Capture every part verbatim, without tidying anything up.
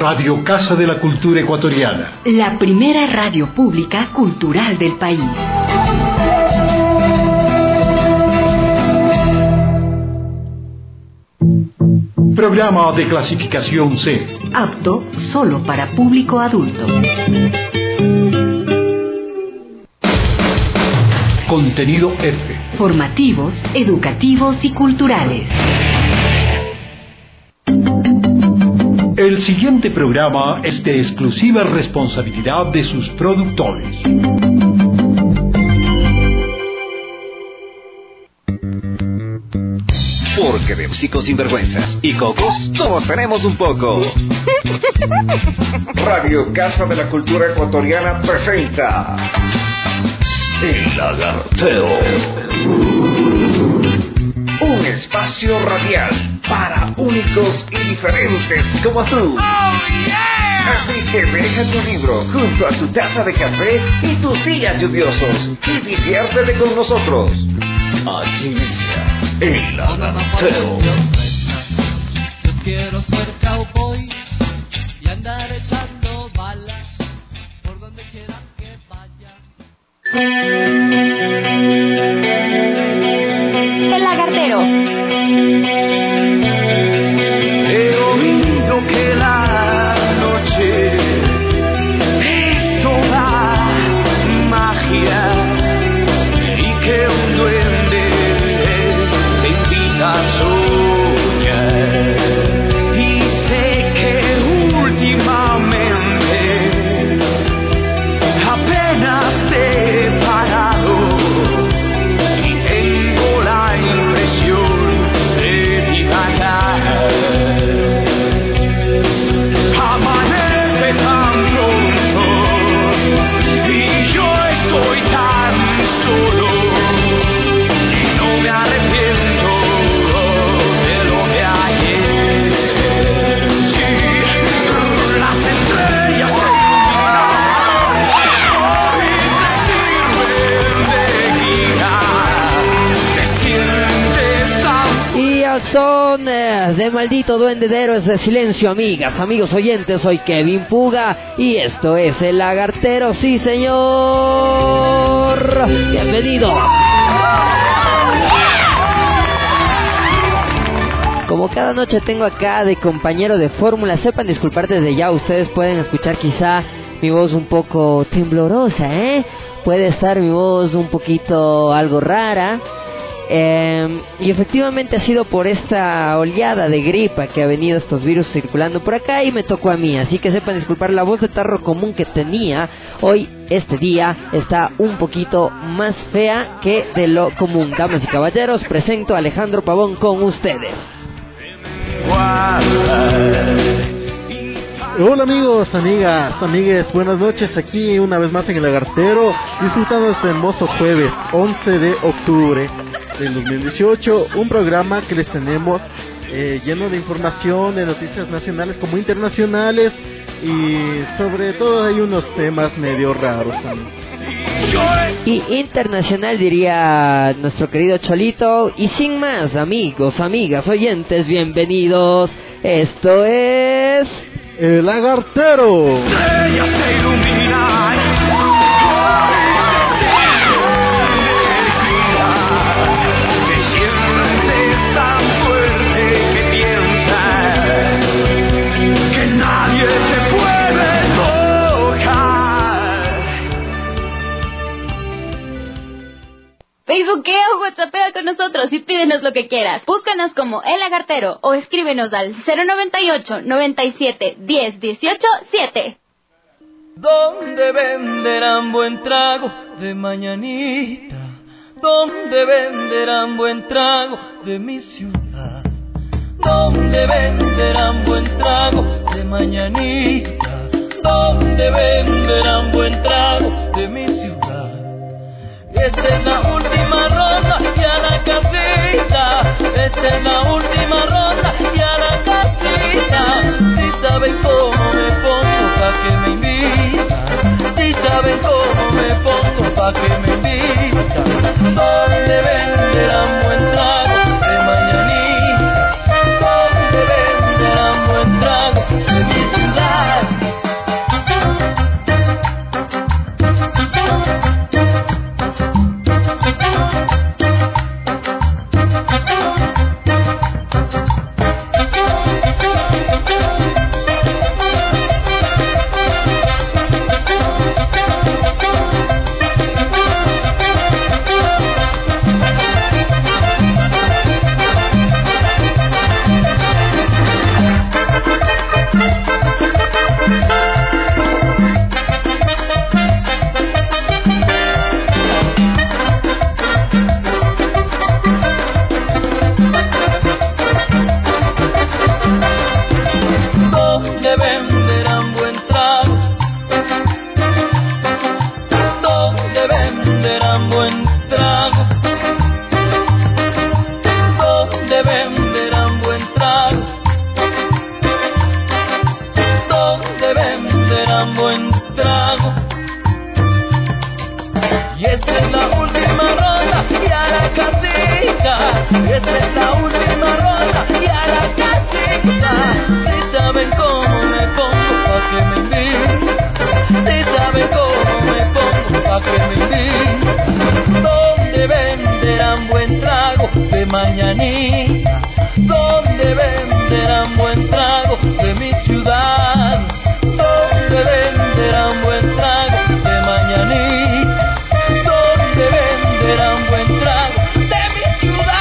Radio Casa de la Cultura Ecuatoriana. La primera radio pública cultural del país. Programa de clasificación C. Apto solo para público adulto. Contenido F. Formativos, educativos y culturales. El siguiente programa es de exclusiva responsabilidad de sus productores. Porque de chicos sinvergüenzas y cocos, todos tenemos un poco. Radio Casa de la Cultura Ecuatoriana presenta El Lagarteo. Un espacio radial para únicos y diferentes como tú. Oh, yeah. Así que deja tu libro junto a tu taza de café y tus días lluviosos y diviértete con nosotros. Aquí inicia El Lagarteo. Yo quiero ser cowboy y andar echando balas por donde quiera que vaya. El Lagartero. He oído que la noche es toda magia y que un duende te invita a soñar. Y sé que últimamente apenas he parado y tengo la impresión de divagar. Amanece tan pronto y yo estoy tan solo y no me arrepiento de lo de ayer. Sí, las estrellas se Y al son eh, de Maldito Duende de Héroes de Silencio, amigas, amigos oyentes, soy Kevin Puga y esto es El Lagartero, sí señor. Bienvenido. Como cada noche tengo acá de compañero de fórmula, sepan disculpar desde ya, ustedes pueden escuchar quizá mi voz un poco temblorosa, ¿eh? Puede estar mi voz un poquito algo rara. Eh, y efectivamente ha sido por esta oleada de gripa que ha venido estos virus circulando por acá y me tocó a mí, así que sepan disculpar la voz de tarro común que tenía. Hoy, este día, está un poquito más fea que de lo común. Damas y caballeros, presento a Alejandro Pavón con ustedes. Hola amigos, amigas, amigues, buenas noches, aquí una vez más en El Lagartero, disfrutando este hermoso jueves once de octubre del dos mil dieciocho, un programa que les tenemos eh, lleno de información, de noticias nacionales como internacionales, y sobre todo hay unos temas medio raros también. Y internacional diría nuestro querido Cholito. Y sin más, amigos, amigas, oyentes, bienvenidos. Esto es El Lagartero. Estrellas se iluminan. Te sientes tan fuerte que piensas que nadie te puede tocar. Facebookea o WhatsAppea con nosotros y pídenos lo que quieras. Búscanos como El Lagartero o escríbenos al cero noventa y ocho, noventa y siete, diez, dieciocho, siete. ¿Dónde venderán buen trago de mañanita? ¿Dónde venderán buen trago de mi ciudad? ¿Dónde venderán buen trago de mañanita? ¿Dónde venderán buen trago de mi ciudad? Esta es la última ronda y a la casita. Esta es la última ronda y a la casita. Si saben cómo me pongo pa' que me invitan. Si saben cómo me pongo pa' que me invitan. ¿Dónde venderán buen trago de mañanita? ¿Dónde venderán buen trago de mi ciudad? ciudad. Esta es la última ronda y a la casita. Si saben cómo me pongo pa' que me inviten, si saben cómo me pongo pa' que me inviten. Donde venderán buen trago de mañanita, donde venderán buen trago de mi ciudad, donde venderán buen trago de mañanita, donde venderán buen trago de mi ciudad.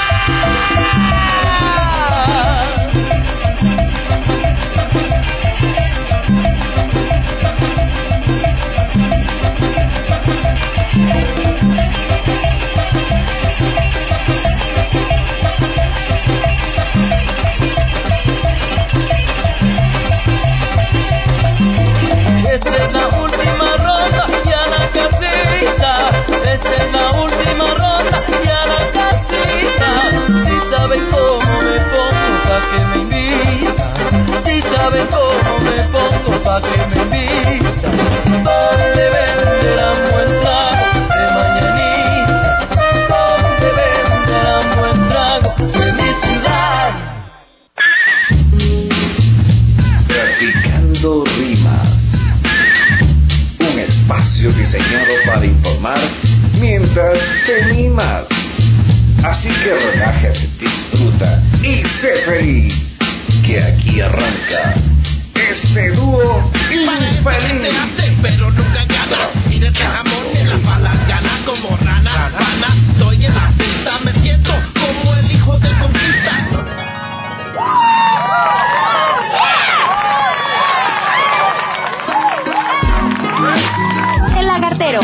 Esta es la última ronda y a la casita. Esta es la última ronda y a la casita. Si saben cómo me pongo pa' que me invitan, si saben cómo me pongo pa' que me invitan. Donde venderán buen trago de mañanita, donde venderán buen trago de mi ciudad. Practicando rimas. Un espacio diseñado para informar mientras te mimas. Así que relájate, disfruta y sé feliz. Que aquí arranca este dúo infeliz. Pero nunca gana. Mire que jamón en la palangana como rana, rana. Estoy en la pista, me siento como el hijo de conquista. El lagartero.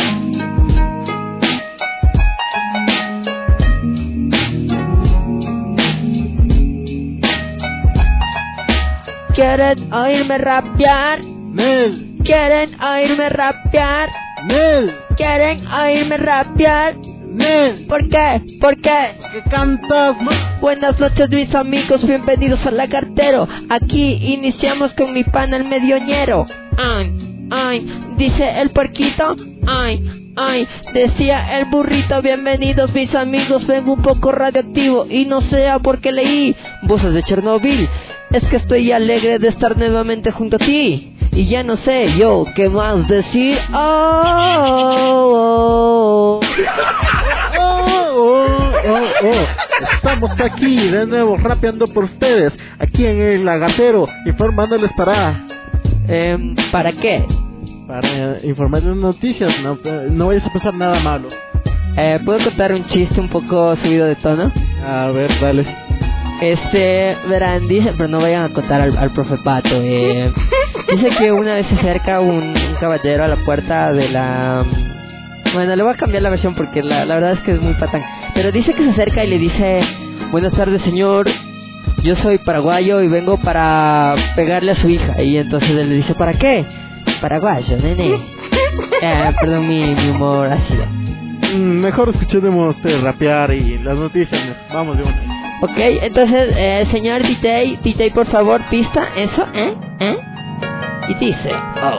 ¿Quieren oírme rapear? Mel, ¿Quieren oírme rapear? Mel, ¿Quieren oírme rapear? Mel, ¿Por qué? ¿Por qué? ¿qué cantas? Buenas noches mis amigos, bienvenidos al lagartero. Aquí iniciamos con mi pana el medioñero. Ay, ay, dice el puerquito. Ay, ay, decía el burrito. Bienvenidos mis amigos, vengo un poco radioactivo y no sea porque leí voces de Chernobyl. Es que estoy alegre de estar nuevamente junto a ti y ya no sé yo qué más decir. Oh, oh, oh. Oh, oh, oh, oh. Estamos aquí de nuevo rapeando por ustedes, aquí en el lagartero, informándoles para... Eh, ¿Para qué? Para informarles noticias, no, no vayas a pasar nada malo. Eh, ¿Puedo contar un chiste un poco subido de tono? A ver, dale. Este, verán, dice, pero no vayan a contar al, al profe Pato. Eh, dice que una vez se acerca un, un caballero a la puerta de la... Bueno, le voy a cambiar la versión porque la, la verdad es que es muy patán. Pero dice que se acerca y le dice: buenas tardes, señor. Yo soy paraguayo y vengo para pegarle a su hija. Y entonces él le dice: ¿para qué? Paraguayo, nene. Eh, perdón mi, mi humor ácido. Mm, mejor escuchemos de rapear y las noticias. Vamos de una. Ok, entonces, eh, señor D J, D J, por favor, pista, eso, ¿eh? ¿Eh? Y dice: oh.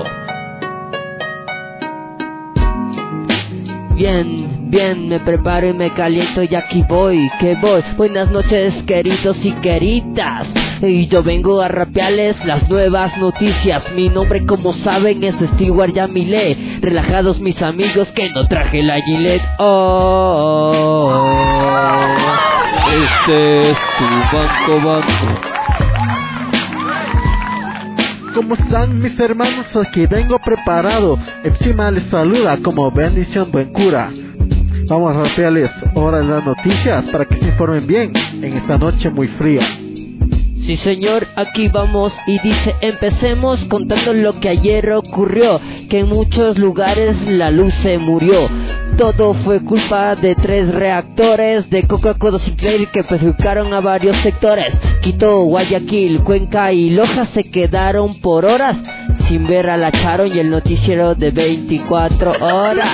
Bien, bien, me preparo y me caliento y aquí voy, que voy. Buenas noches, queridos y queridas. Y yo vengo a rapearles las nuevas noticias. Mi nombre, como saben, es Stewart Yamile. Relajados mis amigos que no traje la Gillette. Oh, oh, oh. Este es tu banco, banco. ¿Cómo están mis hermanos? Aquí vengo preparado. Encima les saluda como bendición buen cura. Vamos a rapearles ahora las noticias para que se informen bien en esta noche muy fría. Sí señor, aquí vamos y dice: empecemos contando lo que ayer ocurrió, que en muchos lugares la luz se murió. Todo fue culpa de tres reactores de Coca-Cola Sinclair que perjudicaron a varios sectores. Quito, Guayaquil, Cuenca y Loja se quedaron por horas sin ver a la Charon y el noticiero de veinticuatro horas.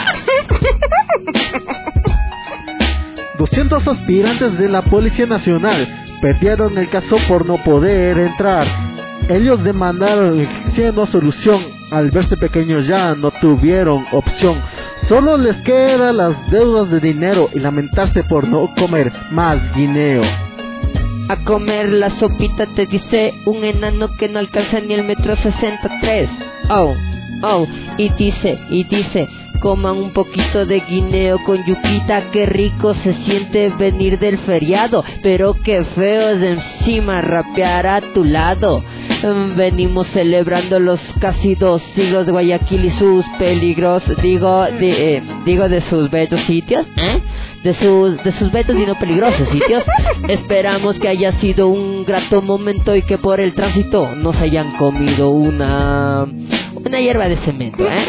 doscientos aspirantes de la Policía Nacional perdieron el caso por no poder entrar. Ellos demandaron siendo solución. Al verse pequeños ya no tuvieron opción. Solo les quedan las deudas de dinero y lamentarse por no comer más guineo. A comer la sopita te dice un enano que no alcanza ni el metro sesenta y tres. Oh, oh, y dice, y dice, coman un poquito de guineo con yuquita, qué rico se siente venir del feriado, pero qué feo de encima rapear a tu lado. Venimos celebrando los casi dos siglos de Guayaquil y sus peligros, digo, de, eh, digo de sus bellos sitios, ¿eh? De sus, de sus bellos y no peligrosos sitios. Esperamos que haya sido un grato momento y que por el tránsito nos hayan comido una, una hierba de cemento, ¿eh?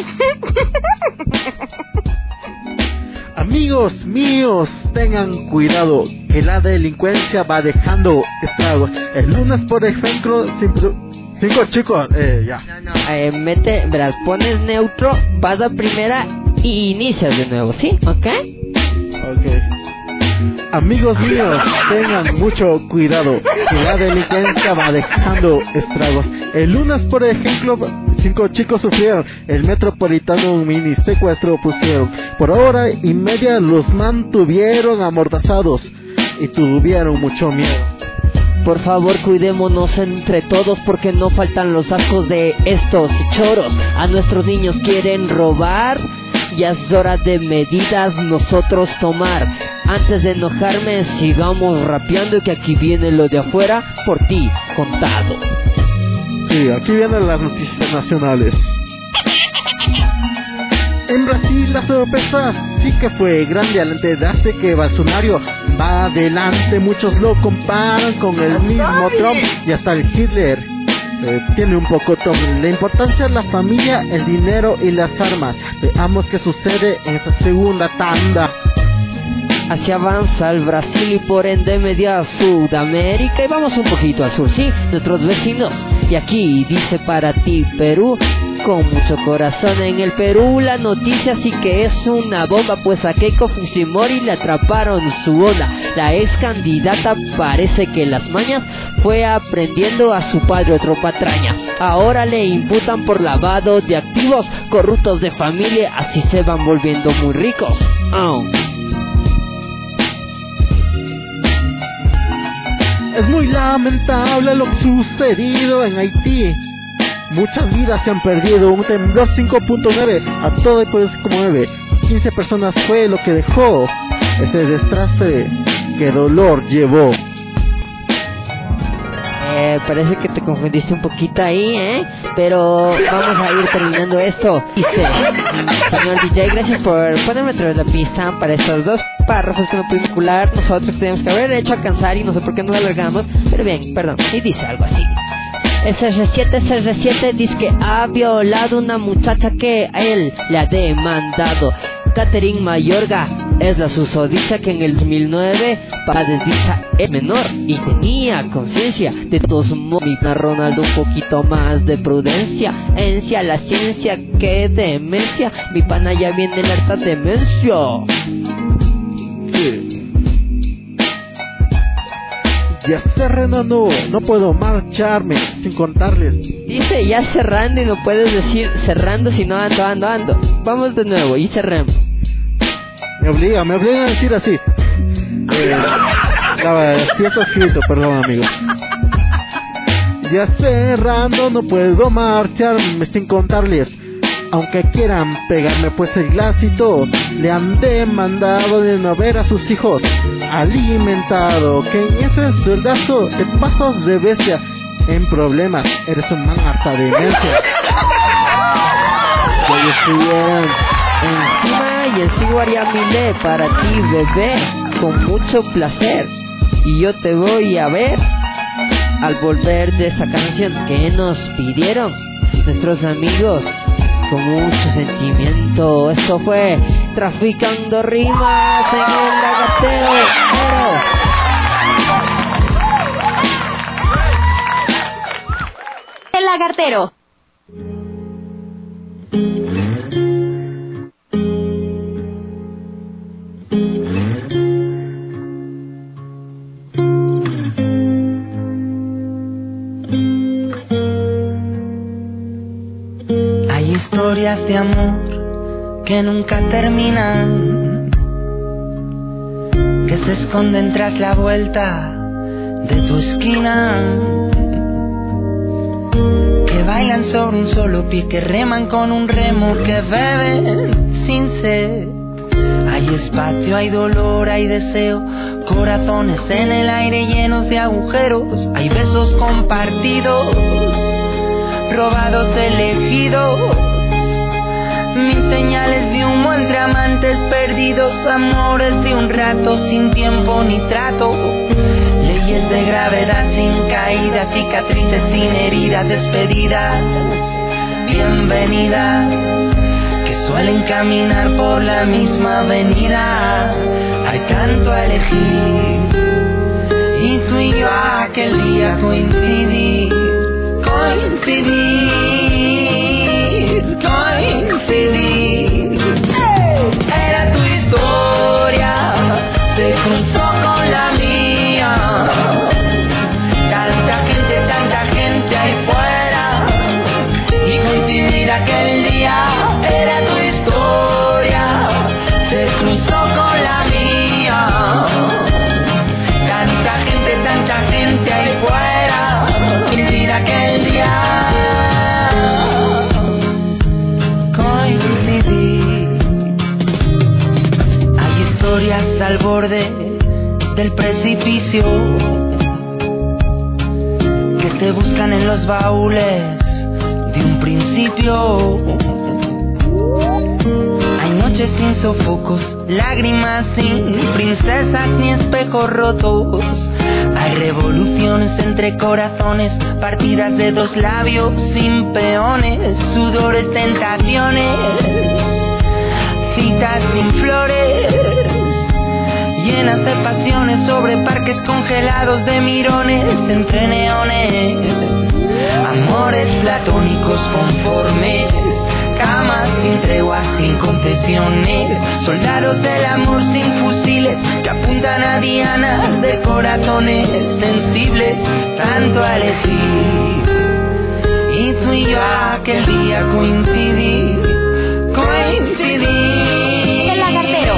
Amigos míos, tengan cuidado, que la delincuencia va dejando estragos. El lunes, por ejemplo, cinco, cinco chicos, eh, ya. No, no, eh, mete, verás, pones neutro, vas a primera y inicias de nuevo, ¿sí? ¿Ok? Ok. Amigos míos, tengan mucho cuidado, que la delincuencia va dejando estragos. El lunes, por ejemplo, cinco chicos sufrieron, el metropolitano un mini secuestro pusieron. Por hora y media los mantuvieron amordazados y tuvieron mucho miedo. Por favor, cuidémonos entre todos porque no faltan los ascos de estos choros. A nuestros niños quieren robar, ya es hora de medidas nosotros tomar. Antes de enojarme, sigamos rapeando, que aquí viene lo de afuera por ti contado. Sí, aquí vienen las noticias nacionales. En Brasil la sorpresa sí que fue grande al enterarse que Bolsonaro va adelante. Muchos lo comparan con el mismo Trump y hasta el Hitler. Eh, tiene un poco Trump. La importancia de la familia, el dinero y las armas. Veamos qué sucede en esta segunda tanda. Así avanza el Brasil y por ende media Sudamérica, y vamos un poquito al sur, sí, nuestros vecinos. Y aquí dice para ti Perú, con mucho corazón en el Perú, la noticia sí que es una bomba, pues a Keiko Fujimori le atraparon su onda. La ex candidata parece que las mañas fue aprendiendo a su padre otro patraña. Ahora le imputan por lavado de activos, corruptos de familia, así se van volviendo muy ricos. Oh. Es muy lamentable lo sucedido en Haití. Muchas vidas se han perdido. Un temblor cinco punto nueve a todo el país como nueve. quince personas fue lo que dejó ese desastre. ¡Qué dolor llevó! Eh, parece que te confundiste un poquito ahí, ¿eh? Pero vamos a ir terminando esto. Dice, señor D J, gracias por ponerme otra vez la pista para estos dos párrafos que no pudimos vincular. Nosotros tenemos que haber hecho alcanzar y no sé por qué nos alargamos. Pero bien, perdón. Y dice algo así. S R siete, S R siete dice que ha violado una muchacha que a él le ha demandado. Catherine Mayorga es la susodicha que en el dos mil nueve para desdicha es menor y tenía conciencia. De todos modos, Ronaldo un poquito más de prudencia. Encia la ciencia, que demencia. Mi pana ya viene en harta demencia. Sí. Ya cerrando, no, no puedo marcharme sin contarles. Dice ya cerrando y no puedes decir cerrando si no ando, ando, ando. Vamos de nuevo y cerremos. Me obliga, me obliga a decir así. Eh, estaba escrito, perdón amigos. Ya cerrando, no puedo marcharme sin contarles. Aunque quieran pegarme pues el glacito, le han demandado de no ver a sus hijos alimentado. Que en ese sueldazo te pasas de bestia. En problemas, eres un man hasta de demencia. Que estuvieran encima y el sigo haría mile para ti, bebé, con mucho placer. Y yo te voy a ver al volver de esa canción que nos pidieron nuestros amigos con mucho sentimiento. Esto fue Traficando Rimas en el Lagartero. El Lagartero. Hay historias de amor que nunca terminan, que se esconden tras la vuelta de tu esquina, que bailan sobre un solo pie, que reman con un remo, que beben sin sed. Hay espacio, hay dolor, hay deseo, corazones en el aire llenos de agujeros. Hay besos compartidos, robados, elegidos, mil señales de humo entre amantes perdidos, amores de un rato sin tiempo ni trato, leyes de gravedad sin caída, cicatrices sin heridas, despedidas, bienvenidas, que suelen caminar por la misma avenida. Hay tanto a elegir y tú y yo aquel día coincidí, coincidir, coincidir. Era tu historia, se cruzó con la mía. Tanta gente, tanta gente ahí fuera, y coincidir aquel día. Era tu historia, se cruzó con la mía. Tanta gente, tanta gente ahí fuera, coincidir aquel día. Coincidir. Hay historias al borde del precipicio que se buscan en los baúles de un principio. Hay noches sin sofocos, lágrimas sin princesas ni espejos rotos. Hay revoluciones entre corazones, partidas de dos labios sin peones, sudores, tentaciones, citas sin flores, llenas de pasiones sobre parques congelados de mirones entre neones, amores platónicos conformes, camas sin treguas, sin concesiones, soldados del amor sin fusiles que apuntan a dianas de corazones sensibles, tanto a elegir. Y tú y yo aquel día coincidí, coincidí, El Lagartero.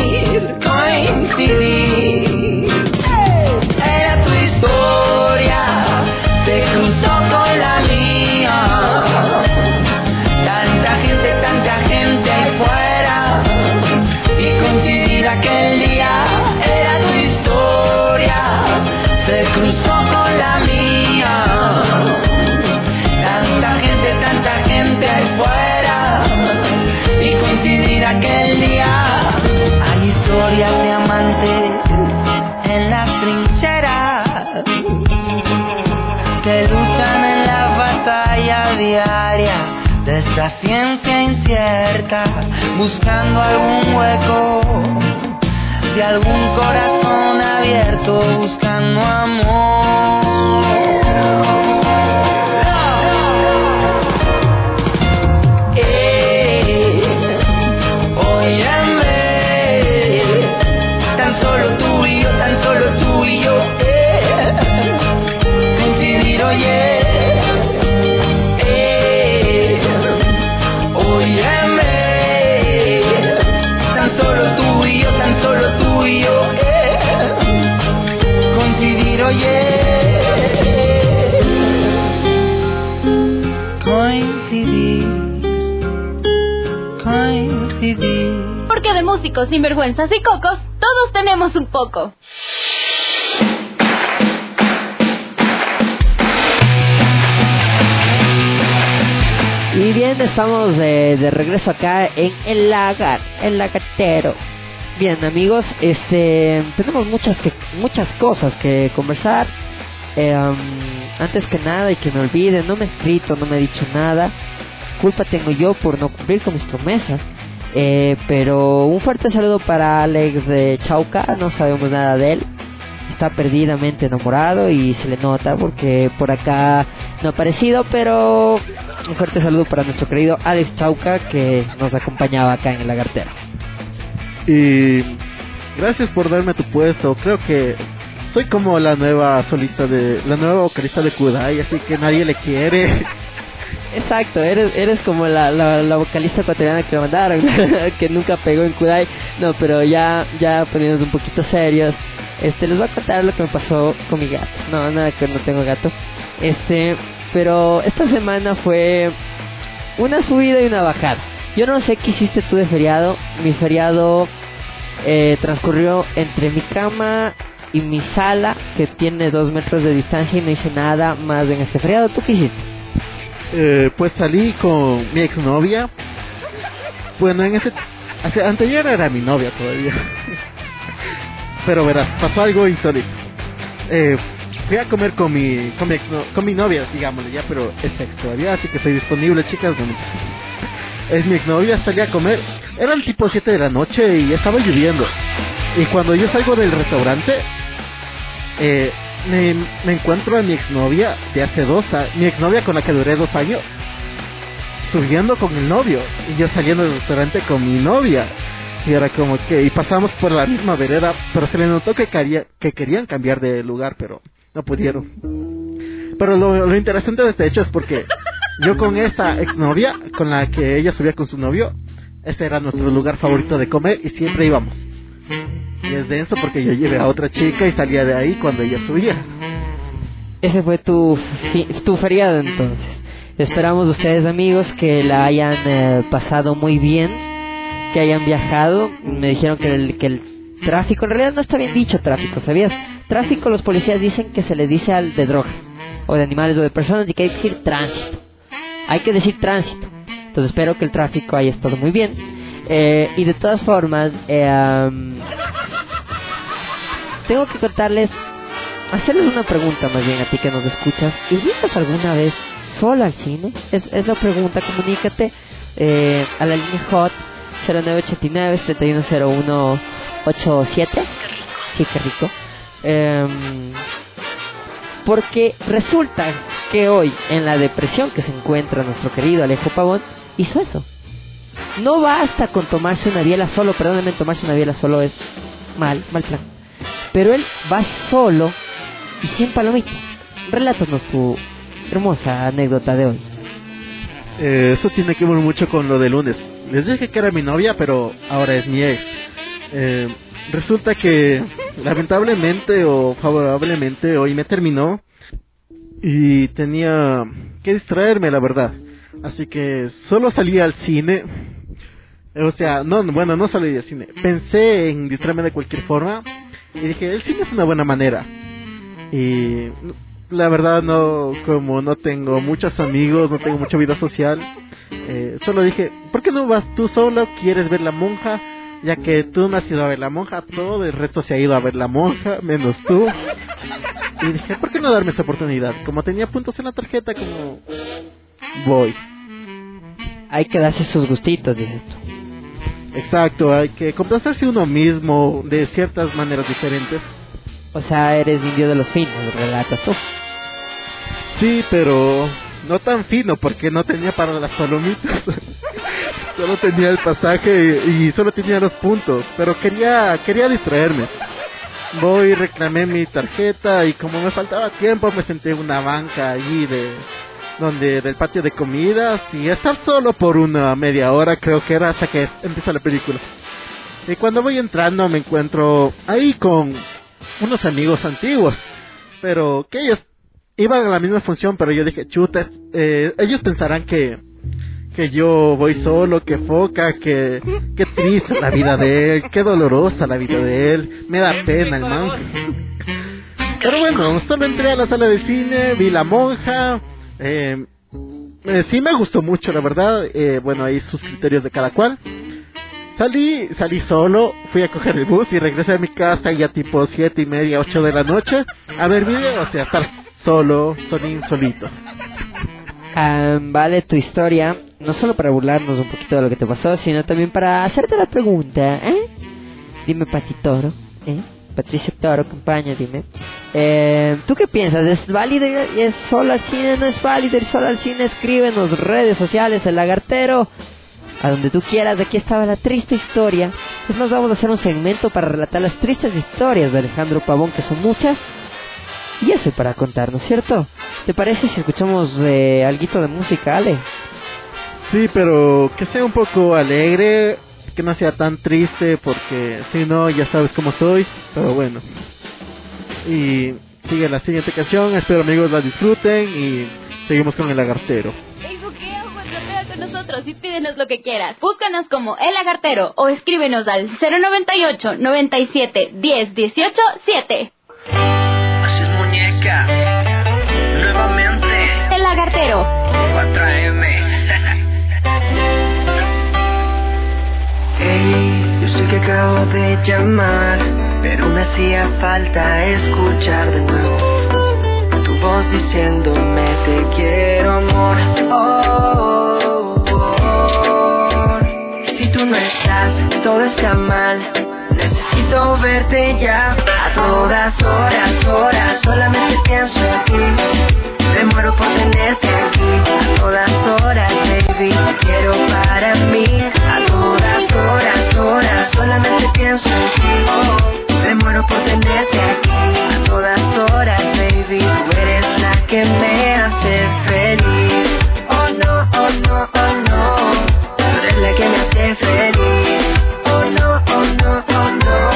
coincidí. Era tu historia, se cruzó con la mía. Tanta gente, tanta gente ahí fuera, y coincidir aquel día. Era tu historia, se cruzó con la mía. Tanta gente, tanta gente ahí fuera, y coincidir aquel día. Hay historias de amantes en las trincheras que luchan en la batalla diaria de esta ciencia incierta, buscando algún hueco de algún corazón abierto, buscando amor. Eh, óyeme, tan solo tú y yo, tan solo tú y yo, eh, coincidir, oye. Solo tú y yo, tan solo tú y yo, eh, coincidir, oye, coincidir, coincidir. Porque de músicos, sinvergüenzas y cocos, todos tenemos un poco. Y bien, estamos de, de regreso acá en el lagar, el lagartero. Bien, amigos, este, tenemos muchas que, muchas cosas que conversar. Eh, um, antes que nada, y que me olvide, no me he escrito, no me he dicho nada. Culpa tengo yo por no cumplir con mis promesas. Eh, pero un fuerte saludo para Alex de Chauca, no sabemos nada de él. Está perdidamente enamorado y se le nota porque por acá no ha aparecido, pero un fuerte saludo para nuestro querido Alex Chauca, que nos acompañaba acá en el lagartero. Y gracias por darme tu puesto. Creo que soy como la nueva solista de la nueva vocalista de Kudai, así que nadie le quiere. Exacto, eres eres como la, la, la vocalista ecuatoriana que le mandaron, que nunca pegó en Kudai. No, pero ya ya poniéndonos un poquito serios, este les voy a contar lo que me pasó con mi gato. No, nada que no tengo gato. Este, pero esta semana fue una subida y una bajada. Yo no sé qué hiciste tú de feriado. Mi feriado eh, transcurrió entre mi cama y mi sala, que tiene dos metros de distancia, y no hice nada más en este feriado. ¿Tú qué hiciste? Eh, pues salí con mi exnovia. Bueno, en ese hace, anteayer era mi novia todavía. Pero verás, pasó algo insólito. Eh, fui a comer con mi con mi, exno, con mi novia, digámosle ya, pero es ex todavía, así que soy disponible, chicas. Bueno, es mi exnovia, salí a comer. Eran tipo siete de la noche y estaba lloviendo. Y cuando yo salgo del restaurante, eh, me, me encuentro a mi exnovia de hace dos años, mi exnovia con la que duré dos años, subiendo con el novio, y yo saliendo del restaurante con mi novia. Y era como que, y pasamos por la misma vereda, pero se le notó que, quería, que querían cambiar de lugar, pero no pudieron. Pero lo, lo interesante de este hecho es porque yo con esta exnovia, con la que ella subía con su novio, ese era nuestro lugar favorito de comer y siempre íbamos. Y es denso porque yo llevé a otra chica y salía de ahí cuando ella subía. Ese fue tu, tu feriado entonces. Esperamos ustedes, amigos, que la hayan eh, pasado muy bien, que hayan viajado. Me dijeron que el, que el tráfico, en realidad no está bien dicho tráfico, ¿sabías? Tráfico, los policías dicen que se le dice al de drogas, o de animales, o de personas, y que hay que decir tránsito. Hay que decir tránsito. Entonces espero que el tráfico haya estado muy bien. Eh, y de todas formas, eh, um, tengo que contarles, hacerles una pregunta más bien a ti que nos escuchas. ¿Irías alguna vez sola al cine? Es, es la pregunta. Comunícate eh, a la línea Hot cero nueve ocho nueve, siete uno cero uno ocho siete. Sí, qué rico. Eh, porque resulta que hoy, en la depresión que se encuentra nuestro querido Alejo Pavón, hizo eso. No basta con tomarse una biela solo, perdónenme, tomarse una biela solo es mal, mal plan. Pero él va solo y sin palomita. Relátanos tu hermosa anécdota de hoy. Eh, eso tiene que ver mucho con lo de lunes. Les dije que era mi novia, pero ahora es mi ex. Eh, resulta que lamentablemente o favorablemente hoy me terminó y tenía que distraerme, la verdad. Así que solo salí al cine. O sea, no, bueno, no salí al cine. Pensé en distraerme de cualquier forma y dije, el cine es una buena manera. Y la verdad no, como no tengo muchos amigos, no tengo mucha vida social, eh, solo dije, ¿por qué no vas tú solo? ¿Quieres ver La Monja? Ya que tú no has ido a ver La Monja, todo el resto se ha ido a ver La Monja, menos tú. Y dije, ¿por qué no darme esa oportunidad? Como tenía puntos en la tarjeta, como voy. Hay que darse sus gustitos, dices tú. Exacto, hay que complacerse uno mismo de ciertas maneras diferentes. O sea, eres indio de los finos, relatas tú. Sí, pero no tan fino, porque no tenía para las palomitas. Solo tenía el pasaje y, y solo tenía los puntos, pero quería quería distraerme. Voy, reclamé mi tarjeta y como me faltaba tiempo me senté en una banca allí de donde del patio de comidas y estar solo por una media hora, creo que era, hasta que empieza la película. Y cuando voy entrando me encuentro ahí con unos amigos antiguos, pero que ellos iban a la misma función, pero yo dije, chuta, eh, ellos pensarán que que yo voy solo, que foca, que que triste la vida de él, qué dolorosa la vida de él, me da pena el man. Pero bueno, solo entré a la sala de cine, vi La Monja. Eh, eh, sí me gustó mucho, la verdad. Eh, bueno, ahí sus criterios de cada cual. Salí, salí solo, fui a coger el bus y regresé a mi casa ya tipo siete y media, ocho de la noche a ver video, o sea, estar solo, solín, solito. Um, vale, tu historia, no solo para burlarnos un poquito de lo que te pasó, sino también para hacerte la pregunta, ¿eh? Dime, Pati Toro, ¿eh? Patricia Toro, compañía, dime. Eh, ¿Tú qué piensas? ¿Es válido ir solo al cine? ¿No es válido ir solo al cine? Escríbenos redes sociales, El Lagartero, a donde tú quieras. Aquí estaba la triste historia. Es más, vamos a hacer un segmento para relatar las tristes historias de Alejandro Pavón, que son muchas. Y eso es para contar, ¿no es cierto? ¿Te parece si escuchamos eh, alguito de música, Ale? Sí, pero que sea un poco alegre, que no sea tan triste, porque si no, ya sabes cómo soy, pero bueno. Y sigue la siguiente canción, espero amigos la disfruten y seguimos con El Lagartero. Facebookea o WhatsAppea con nosotros y pídenos lo que quieras. Búscanos como El Lagartero o escríbenos al cero noventa y ocho, noventa y siete, diez, dieciocho, siete. Así es, muñeca, nuevamente El Lagartero cuatro eme. Hey, yo sé que acabo de llamar, pero me hacía falta escuchar de nuevo tu voz diciéndome te quiero, amor. Oh, oh, oh. Si tú no estás, todo está mal. Necesito verte ya a todas horas, horas. Solamente pienso en ti. Me muero por tenerte aquí a todas horas, baby. Te quiero para mí a todas horas, horas. Solamente pienso en ti. Oh, me muero por tenerte aquí a todas horas, baby. Tú eres la que me hace feliz. Oh no, oh no, oh no. Tú eres la que me hace feliz. Oh no, oh no, oh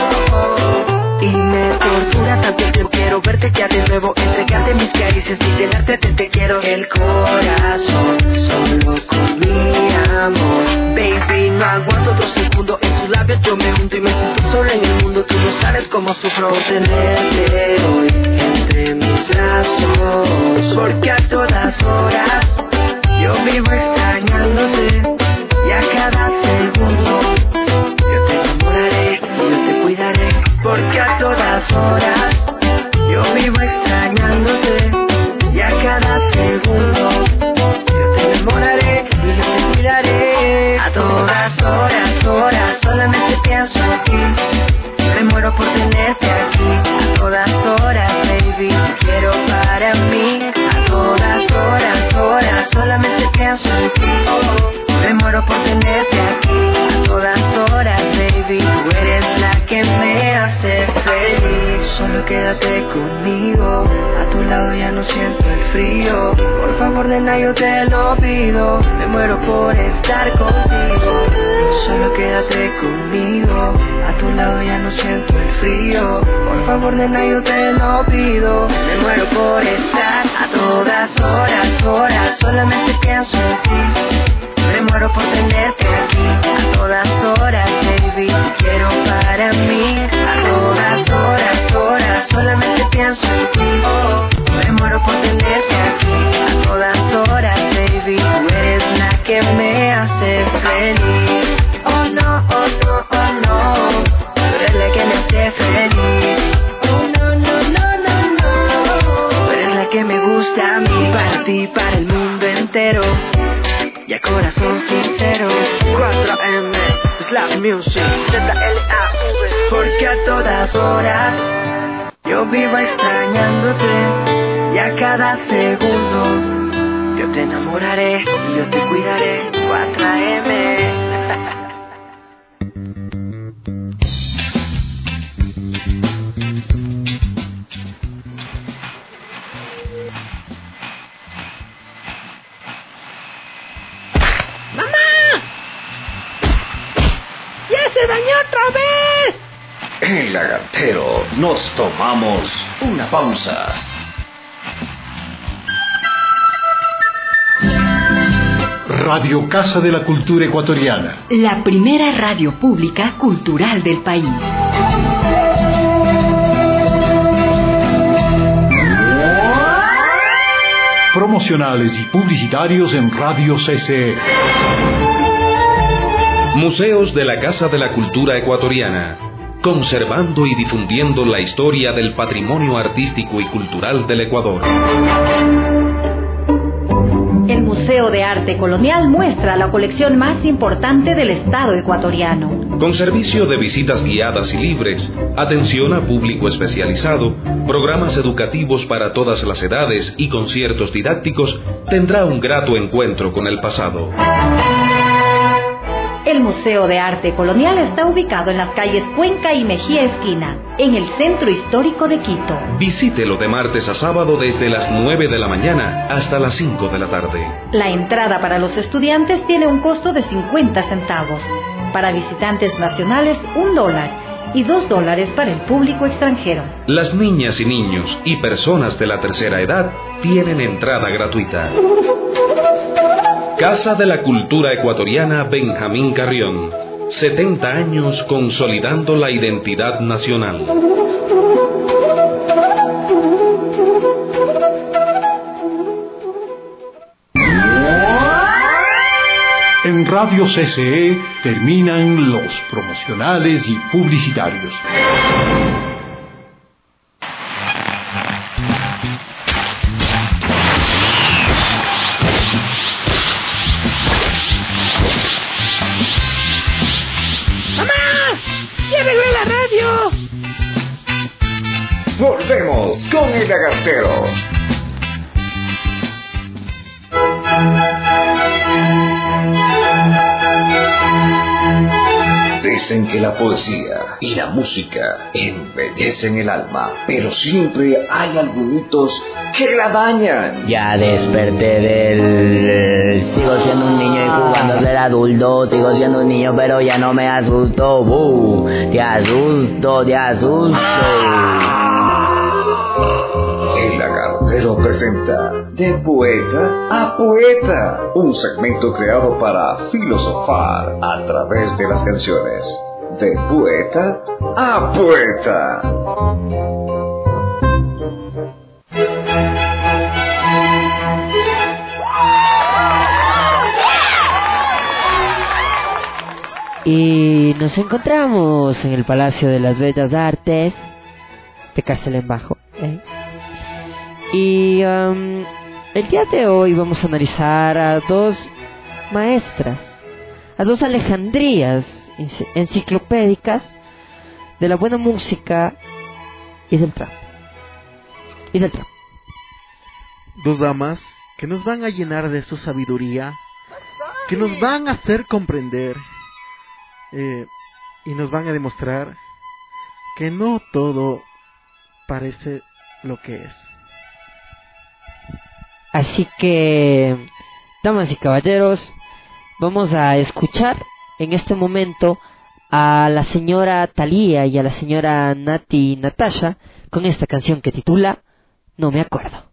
no. Y me tortura tanto que quiero verte ya de nuevo, entregarte mis caricias y llenarte de te quiero el corazón, solo con mi amor. Baby, no aguanto otro segundo, en tus labios yo me hundo y me siento solo en el mundo. Tú no sabes cómo sufro tenerte hoy entre mis brazos, porque a todas horas yo vivo extrañándote y a cada segundo yo te enamoraré, yo te cuidaré, porque a todas horas yo vivo extrañándote y a cada segundo yo te enamoraré y yo te cuidaré. A todas horas, horas, solamente pienso en ti. Me muero por tenerte aquí a todas horas, baby. Te quiero para mí a todas horas, horas. Solamente pienso en ti. Me muero por tenerte aquí a todas horas, baby. Tú eres la que me hace feliz. Solo quédate conmigo, a tu lado ya no siento el frío. Por favor, nena, yo te lo pido. Me muero por estar contigo. Solo quédate conmigo, a tu lado ya no siento el frío. Por favor, nena, yo te lo pido. Me muero por estar a todas horas, horas. Solamente pienso en ti. Me muero por tenerte aquí a todas horas, baby. Te quiero para mí a todas horas, horas. Solamente pienso en ti. Oh, me muero por tenerte aquí a todas horas, baby. Tú eres la que me hace feliz. Oh no, oh no, oh no. Tú eres la que me hace feliz. Oh no, no, no, no, no. Tú eres la que me gusta a mí. Para ti, para el mundo entero. Y a corazón sincero. cuatro eme, Slap Music, Z L A V. Porque a todas horas yo vivo extrañándote. Y a cada segundo yo te enamoraré, yo te cuidaré. cuatro eme. ¡Se dañó otra vez! El Lagartero, nos tomamos una pausa. Radio Casa de la Cultura Ecuatoriana. La primera radio pública cultural del país. Promocionales y publicitarios en Radio C C E. Museos de la Casa de la Cultura Ecuatoriana, conservando y difundiendo la historia del patrimonio artístico y cultural del Ecuador. El Museo de Arte Colonial muestra la colección más importante del Estado ecuatoriano. Con servicio de visitas guiadas y libres, atención a público especializado, programas educativos para todas las edades y conciertos didácticos, tendrá un grato encuentro con el pasado. El Museo de Arte Colonial está ubicado en las calles Cuenca y Mejía Esquina, en el centro histórico de Quito. Visítelo de martes a sábado desde las nueve de la mañana hasta las cinco de la tarde. La entrada para los estudiantes tiene un costo de cincuenta centavos. Para visitantes nacionales, un dólar. Y dos dólares para el público extranjero. Las niñas y niños y personas de la tercera edad tienen entrada gratuita. Casa de la Cultura Ecuatoriana Benjamín Carrión. setenta años consolidando la identidad nacional. En Radio C C E terminan los promocionales y publicitarios. ¡Mamá! ¡Ya arreglé la radio! Volvemos con El Lagartero. Dicen que la poesía y la música embellecen el alma, pero siempre hay algunos que la dañan. Ya desperté del... Sigo siendo un niño y jugando a ser adulto. Sigo siendo un niño pero ya no me asusto. ¡Uh! Te asusto, te asusto. El Lagartero presenta De Poeta a Poeta, un segmento creado para filosofar a través de las canciones. De Poeta a Poeta. Y nos encontramos en el Palacio de las Bellas Artes de Castelenbajo, ¿eh? Y um, el día de hoy vamos a analizar a dos maestras, a dos Alejandrías enciclopédicas de la buena música y del trap. Y del trap. Dos damas que nos van a llenar de su sabiduría, que nos van a hacer comprender eh, y nos van a demostrar que no todo parece lo que es. Así que, damas y caballeros, vamos a escuchar en este momento a la señora Thalía y a la señora Nati Natasha con esta canción que titula No me acuerdo.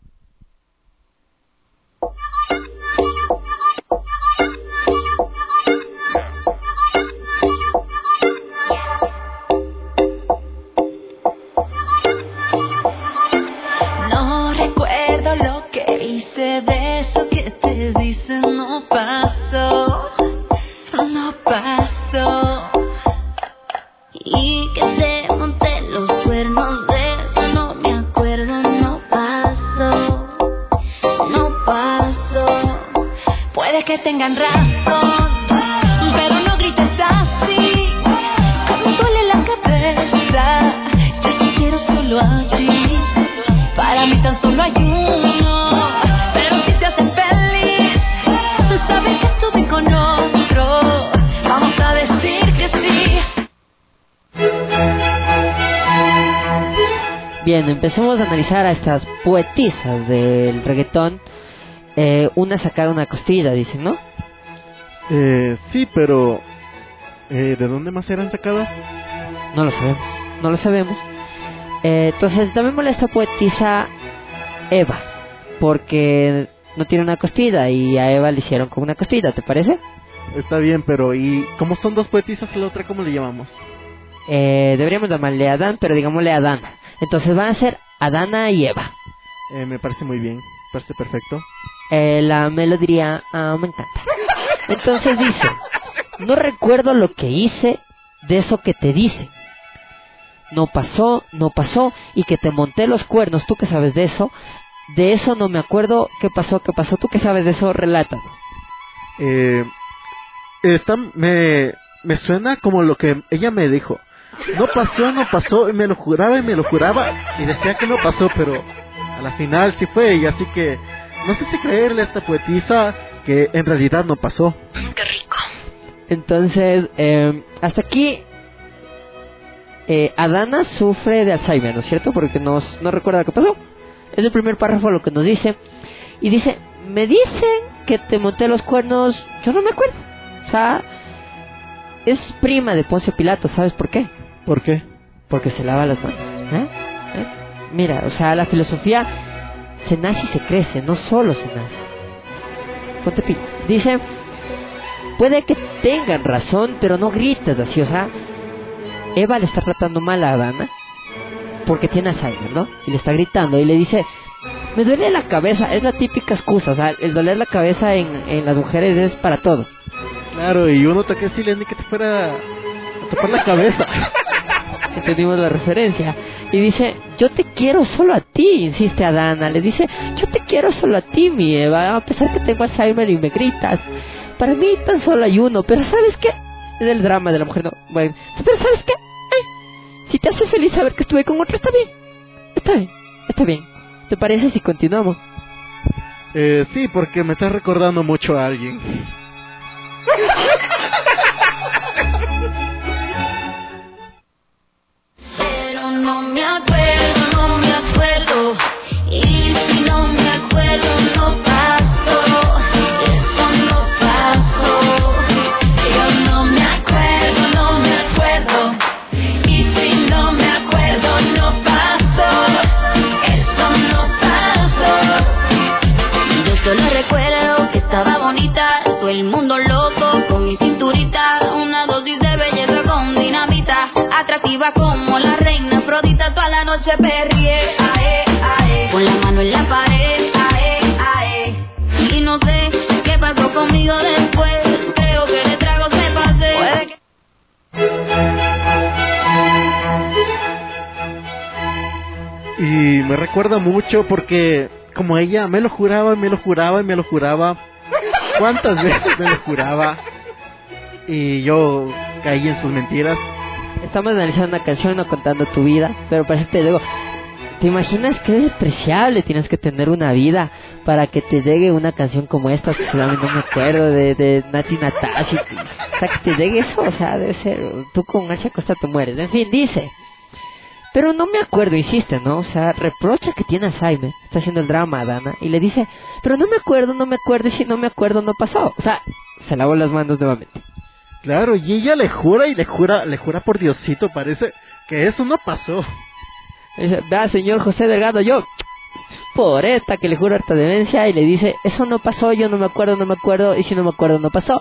De eso que te dicen no pasó, no pasó. Y que te monté los cuernos, de eso no me acuerdo, no pasó, no pasó. Puede que tengan razón, pero no grites así, que me duele la cabeza. Yo te quiero solo a ti, para mí tan solo hay uno. Bien, empecemos a analizar a estas poetisas del reggaetón. Eh, una sacada una costilla, dicen, ¿no? Eh, sí, pero eh, ¿de dónde más eran sacadas? No lo sabemos, no lo sabemos. Eh, entonces, llamémosle a esta poetisa Eva, porque no tiene una costilla y a Eva le hicieron con una costilla, ¿te parece? Está bien, pero ¿y cómo son dos poetisas, la otra cómo le llamamos? Eh, deberíamos llamarle Adán, pero digámosle Adana. Entonces van a ser Adana y Eva. Eh, me parece muy bien, me parece perfecto. Eh, la melodía ah, me encanta. Entonces dice: no recuerdo lo que hice de eso que te dice. No pasó, no pasó, y que te monté los cuernos. ¿Tú qué sabes de eso? De eso no me acuerdo. ¿Qué pasó, qué pasó? ¿Tú qué sabes de eso? Relátanos. Eh, esta me, me suena como lo que ella me dijo. No pasó, no pasó, y me lo juraba y me lo juraba y decía que no pasó, pero a la final sí fue, y así que no sé si creerle a esta poetisa que en realidad no pasó. Qué rico. Entonces, eh, hasta aquí, eh, Adana sufre de Alzheimer, ¿no es cierto? Porque nos, no recuerda lo que pasó. Es el primer párrafo lo que nos dice. Y dice, me dicen que te monté los cuernos, yo no me acuerdo. O sea, es prima de Poncio Pilato, ¿sabes por qué? ¿Por qué? Porque se lava las manos. ¿Eh? ¿Eh? Mira, o sea, la filosofía se nace y se crece, no solo se nace. Ponte pi. Dice, puede que tengan razón, pero no grites así, o sea, Eva le está tratando mal a Adana porque tiene Alzheimer, ¿no? Y le está gritando y le dice, me duele la cabeza, es la típica excusa, o sea, el doler la cabeza en, en las mujeres es para todo. Claro, y uno te quiere decirle ni que te fuera a topar la cabeza. Entendimos la referencia. Y dice, yo te quiero solo a ti, insiste Adana. Le dice, yo te quiero solo a ti, mi Eva, a pesar que tengo Alzheimer y me gritas. Para mí tan solo hay uno, pero ¿sabes qué? Es el drama de la mujer, no. Bueno, pero ¿sabes qué? Ay, si te hace feliz saber que estuve con otro, está bien. Está bien, está bien. ¿Te parece si continuamos? Eh, sí, porque me estás recordando mucho a alguien. Pero no me acuerdo, no me acuerdo. Y si no me acuerdo, no pasó. Eso no pasó. Yo no me acuerdo, no me acuerdo. Y si no me acuerdo, no pasó. Eso no pasó. Yo solo recuerdo que estaba bonita, todo el mundo loco con mi cinturita, una dosis de belleza con dinamita, atractiva como la reina Afrodita, toda la noche perrié, ae, ae, con la mano en la pared, ae, ae, y no sé qué pasó conmigo después, creo que de tragos me pasé. Y me recuerda mucho porque como ella me lo juraba y me lo juraba y me lo juraba, ¿cuántas veces me lo juraba? Y yo caí en sus mentiras. Estamos analizando una canción, no contando tu vida, pero parece que te digo, ¿te imaginas qué despreciable tienes que tener una vida para que te llegue una canción como esta? Que solamente no me acuerdo, de, de Nati Natashi, o sea, que te llegue eso, o sea, debe ser, tú con Archie Acosta te mueres. En fin, dice, pero no me acuerdo, insiste, ¿no? O sea, reprocha que tiene Alzheimer, está haciendo el drama a Dana, y le dice, pero no me acuerdo, no me acuerdo, y si no me acuerdo, no pasó. O sea, se lavó las manos nuevamente. Claro, y ella le jura y le jura, le jura por Diosito, parece que eso no pasó. Dice, vea, señor José Delgado, yo, por esta que le juro harta demencia, y le dice, eso no pasó, yo no me acuerdo, no me acuerdo, y si no me acuerdo, no pasó.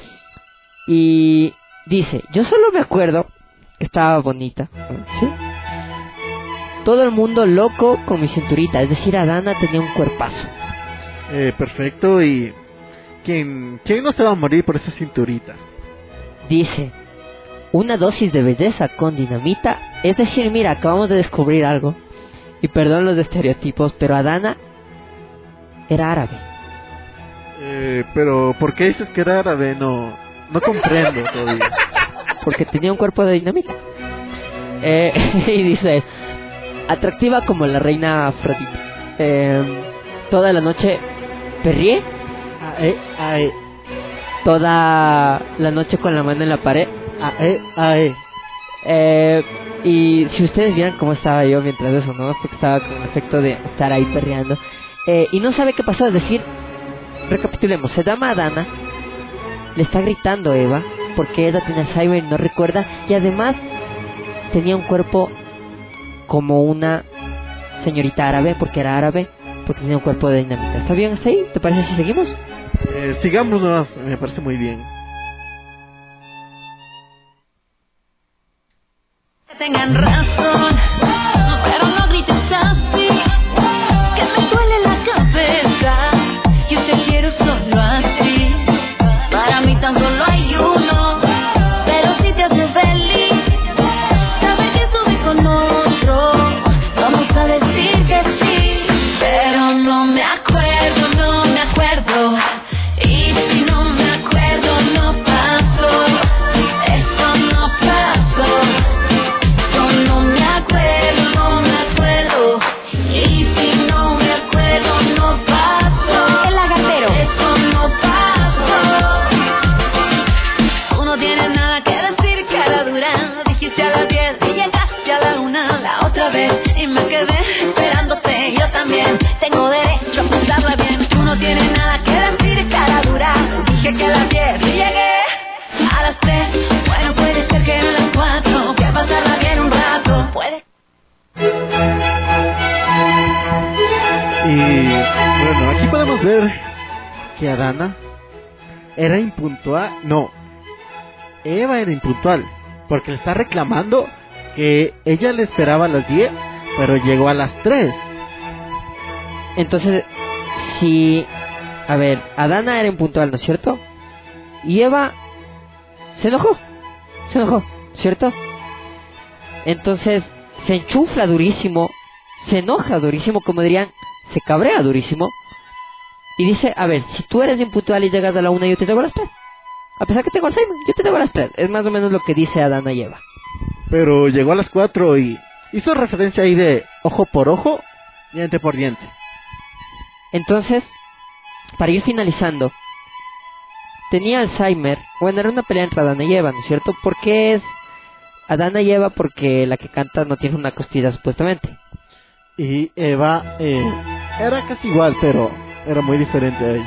Y dice, yo solo me acuerdo que estaba bonita, ¿sí? Todo el mundo loco con mi cinturita, es decir, Adana tenía un cuerpazo. Eh, perfecto, y ¿quién, quién no se va a morir por esa cinturita? Dice, una dosis de belleza con dinamita, es decir, mira, acabamos de descubrir algo, y perdón los estereotipos, pero Adana era árabe. Eh, pero, ¿por qué dices que era árabe? No, no comprendo todavía. Porque tenía un cuerpo de dinamita. Eh, y dice, atractiva como la reina Afrodita. Eh, toda la noche perrié. Ae, ae. Toda la noche con la mano en la pared. Ae, ae. Eh, y si ustedes vieran cómo estaba yo mientras eso, ¿no? Porque estaba con el efecto de estar ahí perreando. Eh, y no sabe qué pasó, es decir, recapitulemos, se llama Adana, le está gritando Eva, porque ella tiene Alzheimer y no recuerda, y además tenía un cuerpo como una señorita árabe, porque era árabe, porque tenía un cuerpo de dinamita. ¿Está bien hasta ahí? ¿Te parece si seguimos? Eh, sigamos nomás, me parece muy bien. Tengan razón, pero no grites así, que me duele la cabeza. Yo te quiero solo a ti, para mí tan solo hay uno, pero si te hace feliz, sabes que estuve con otro, vamos a decir que sí, pero no me acuerdo, no me acuerdo, y si no me acuerdo no pasó, eso no pasó. No me acuerdo. dije que a las diez y llegué a las tres. Bueno, puede ser que a las cuatro. Voy a pasarla bien un rato. Puede. Y bueno, aquí podemos ver que Adana era impuntual. No, Eva era impuntual, porque le está reclamando que ella le esperaba a las diez, pero llegó a las tres. Entonces, si... A ver, Adana era impuntual, ¿no es cierto? Y Eva se enojó, se enojó, ¿cierto? Entonces, se enchufla durísimo, se enoja durísimo, como dirían, se cabrea durísimo. Y dice, a ver, si tú eres impuntual y llegas a la una, yo te llevo a las tres. A pesar que tengo Alzheimer, yo te llevo a las tres. Es más o menos lo que dice Adana y Eva. Pero llegó a las cuatro y hizo referencia ahí de ojo por ojo, diente por diente. Entonces, para ir finalizando, tenía Alzheimer. Bueno, era una pelea entre Adana y Eva, ¿no es cierto? ¿Por qué es Adana y Eva? Porque la que canta no tiene una costilla, supuestamente. Y Eva eh, era casi igual, pero era muy diferente ahí.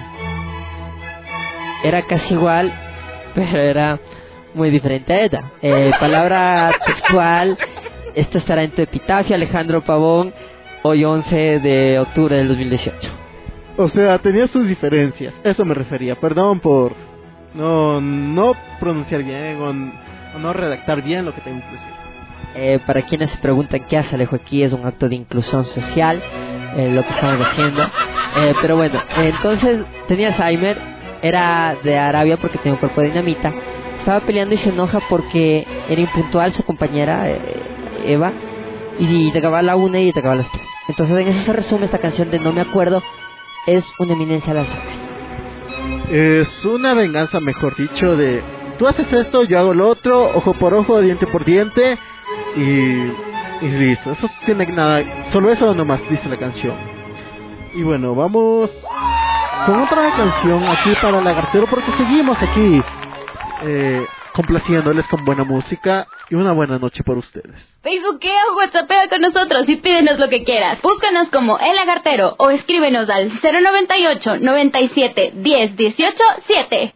Era casi igual, pero era muy diferente a ella. Eh, palabra textual, esto estará en tu epitafio, Alejandro Pavón, hoy once de octubre del dos mil dieciocho. O sea, tenía sus diferencias, eso me refería. Perdón por no no pronunciar bien o, o no redactar bien lo que tengo que decir. Eh, para quienes se preguntan qué hace Alejo aquí, es un acto de inclusión social, eh, lo que estamos haciendo. Eh, pero bueno, eh, entonces tenía Alzheimer, era de Arabia porque tenía un cuerpo de dinamita. Estaba peleando y se enoja porque era impuntual su compañera eh, Eva, y llegaba a la una y llegaba a las tres. Entonces en eso se resume esta canción de No me acuerdo. Es una eminencia al Alzheimer. Es una venganza, mejor dicho, de tú haces esto, yo hago lo otro, ojo por ojo, diente por diente, y, y listo. Eso tiene nada, solo eso nomás dice la canción. Y bueno, vamos con otra canción aquí para Lagartero, porque seguimos aquí eh, complaciéndoles con buena música y una buena noche por ustedes. Facebookea o WhatsAppea con nosotros y pídenos lo que quieras. Búscanos como El Lagartero o escríbenos al cero noventa y ocho, noventa y siete, diez, dieciocho, siete.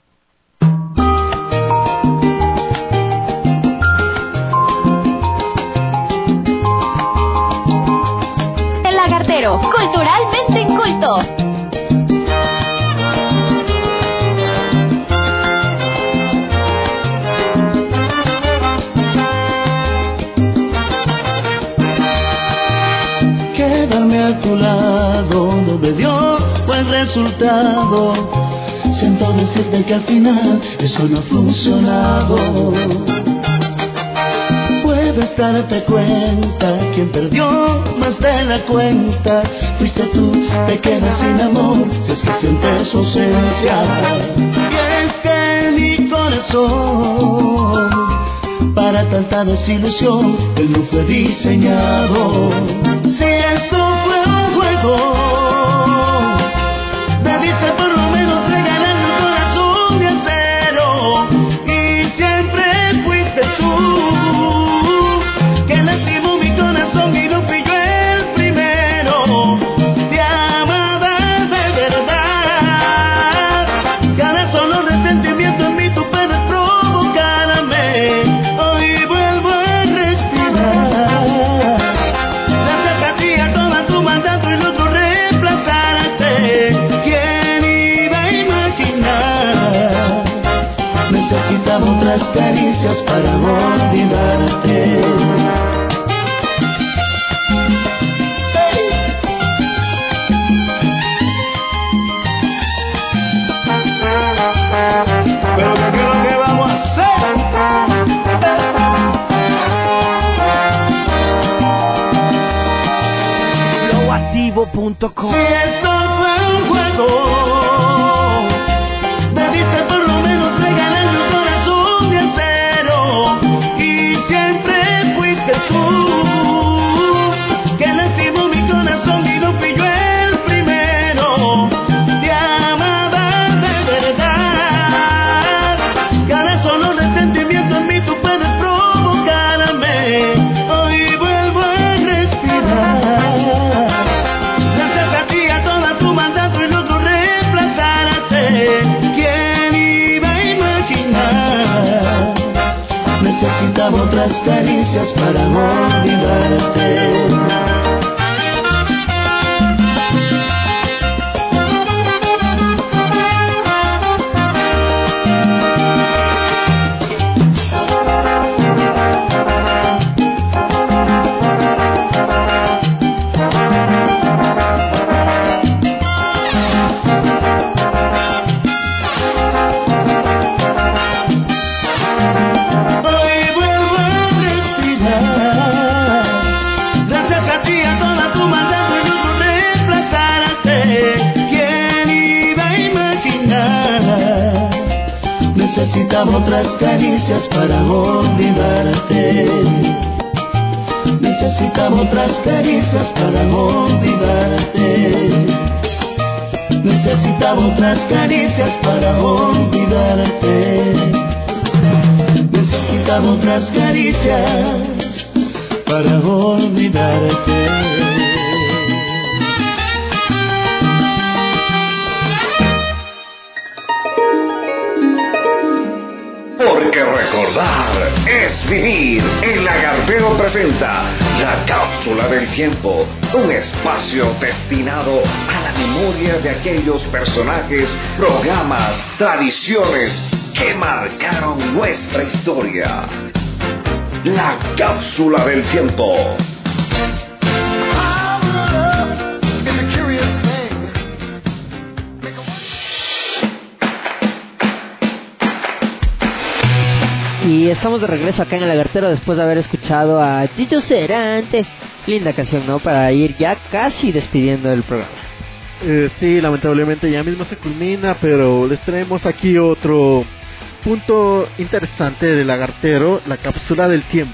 El Lagartero, culturalmente inculto. Quedarme a tu lado no me dio buen resultado. Siento decirte que al final eso no ha funcionado. Puedes darte cuenta, quien perdió más de la cuenta fuiste tú, te quedas sin amor si es que sientes su ausencia. Y es que mi corazón para tanta desilusión él no fue diseñado. Si esto fue un juego, debiste por lo menos regalarme un corazón de acero. Y siempre fuiste tú que lastimó mi corazón y no fui yo el primero. Te amaba de verdad, que ahora solo resentimiento en mí tú puedes provocarme. Hoy vuelvo a respirar. Necesitaba otras caricias para olvidarte. Pero ¿qué es lo que vamos a hacer? Flowactivo punto com. Si esto fue un juego, debiste por lo menos regalarme un corazón de acero. Y siempre fuiste tú que lastimó mi corazón y no fui yo el primero. Te amaba de verdad, que ahora solo resentimiento en mí tú puedes provocarme. Hoy vuelvo a respirar. Gracias a ti, a toda tu maldad, soy otro reemplazo. necesitaba otras caricias para olvidarte. Necesitaba otras caricias para olvidarte. Necesitaba otras caricias para olvidarte. Necesitaba otras caricias para olvidarte. Necesitaba otras caricias para olvidarte. Porque recordar es vivir. El Lagartero presenta la cápsula del tiempo, un espacio destinado a la memoria de aquellos personajes, programas, tradiciones que marcaron nuestra historia. La cápsula del tiempo. Y estamos de regreso acá en el Lagartero después de haber escuchado a Tito Cerante. Linda canción, ¿no? Para ir ya casi despidiendo el programa. Eh, sí, lamentablemente ya mismo se culmina, pero les traemos aquí otro punto interesante del Lagartero, la cápsula del tiempo.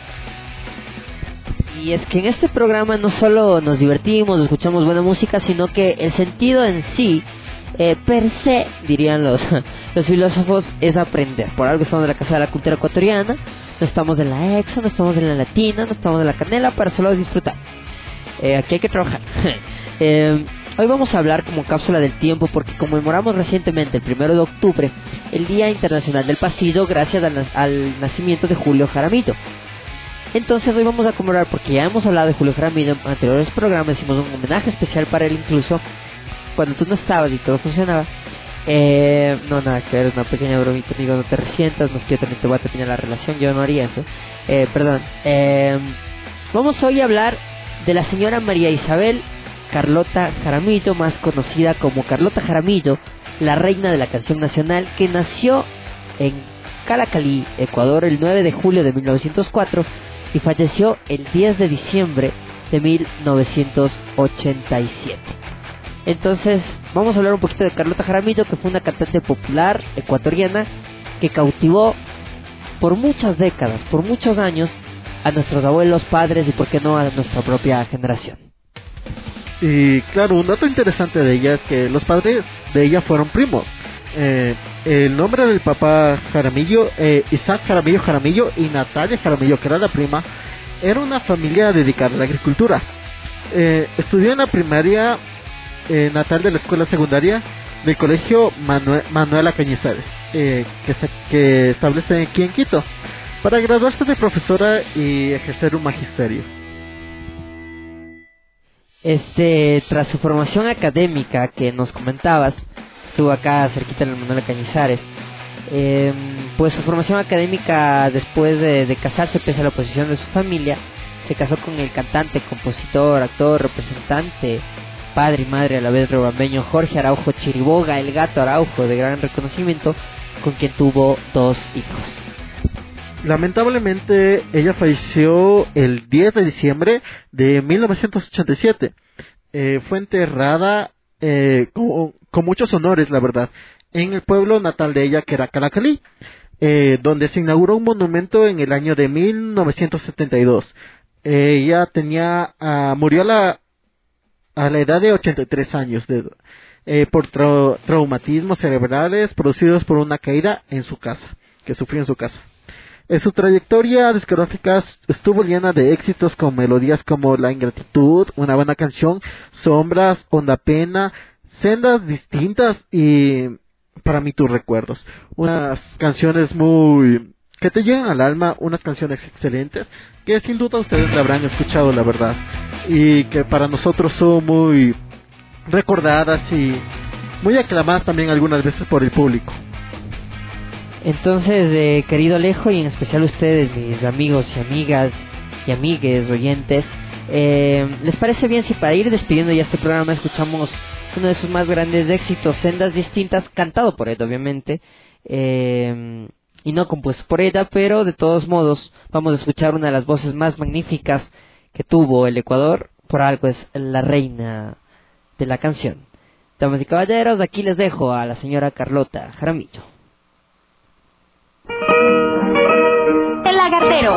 Y es que en este programa no solo nos divertimos, escuchamos buena música, sino que el sentido en sí, eh, per se, dirían los, los filósofos, es aprender. Por algo estamos en la Casa de la Cultura Ecuatoriana, no estamos en la Exa, no estamos en la Latina, no estamos en la Canela, para solo disfrutar. Eh, aquí hay que trabajar. eh, hoy vamos a hablar como cápsula del tiempo porque conmemoramos recientemente, el primero de octubre, el Día Internacional del Pasillo, gracias al, al nacimiento de Julio Jaramillo. Entonces hoy vamos a conmemorar, porque ya hemos hablado de Julio Jaramillo en anteriores programas, hicimos un homenaje especial para él incluso, cuando tú no estabas y todo funcionaba. Eh, no, nada que ver, una pequeña bromita, amigo, no te resientas, no es que yo también te voy a terminar la relación, yo no haría eso. Eh, perdón. Eh, vamos hoy a hablar de la señora María Isabel Carlota Jaramillo, más conocida como Carlota Jaramillo, la reina de la canción nacional, que nació en Calacalí, Ecuador, el nueve de julio de mil novecientos cuatro y falleció el diez de diciembre de mil novecientos ochenta y siete. Entonces, vamos a hablar un poquito de Carlota Jaramillo, que fue una cantante popular ecuatoriana que cautivó por muchas décadas, por muchos años, a nuestros abuelos, padres y, por qué no, a nuestra propia generación. Y claro, un dato interesante de ella es que los padres de ella fueron primos. Eh, el nombre del papá Jaramillo, eh, Isaac Jaramillo Jaramillo y Natalia Jaramillo, que era la prima, era una familia dedicada a la agricultura. Eh, estudió en la primaria eh, natal de la escuela secundaria del colegio Manuel, Manuela Cañizares, eh, que, se, que establece aquí en Quito, para graduarse de profesora y ejercer un magisterio. Este, tras su formación académica que nos comentabas, estuvo acá cerquita de la Manuela Cañizares, eh, pues su formación académica, después de, de casarse pese a la oposición de su familia, se casó con el cantante, compositor, actor, representante, padre y madre a la vez riobambeño Jorge Araujo Chiriboga, el Gato Araujo, de gran reconocimiento, con quien tuvo dos hijos. Lamentablemente ella falleció el diez de diciembre de mil novecientos ochenta y siete. Eh, fue enterrada eh, con, con muchos honores, la verdad, en el pueblo natal de ella, que era Calacalí, eh, donde se inauguró un monumento en el año de mil novecientos setenta y dos. Eh, ella tenía uh, murió a la a la edad de ochenta y tres años de, eh, por tra- traumatismos cerebrales producidos por una caída en su casa, que sufrió en su casa. En su trayectoria discográfica estuvo llena de éxitos con melodías como La Ingratitud, Una Buena Canción, Sombras, Honda Pena, Sendas Distintas y Para mí tus recuerdos. Unas canciones muy que te llegan al alma, unas canciones excelentes que sin duda ustedes la habrán escuchado, la verdad, y que para nosotros son muy recordadas y muy aclamadas también algunas veces por el público. Entonces, eh, querido Alejo, y en especial ustedes, mis amigos y amigas y amigues oyentes, eh, ¿les parece bien si para ir despidiendo ya este programa escuchamos uno de sus más grandes éxitos, Sendas Distintas, cantado por Eda, obviamente, eh, y no compuesto por Eda, pero de todos modos vamos a escuchar una de las voces más magníficas que tuvo el Ecuador, por algo es la reina de la canción. Damas y caballeros, aquí les dejo a la señora Carlota Jaramillo. El Lagartero.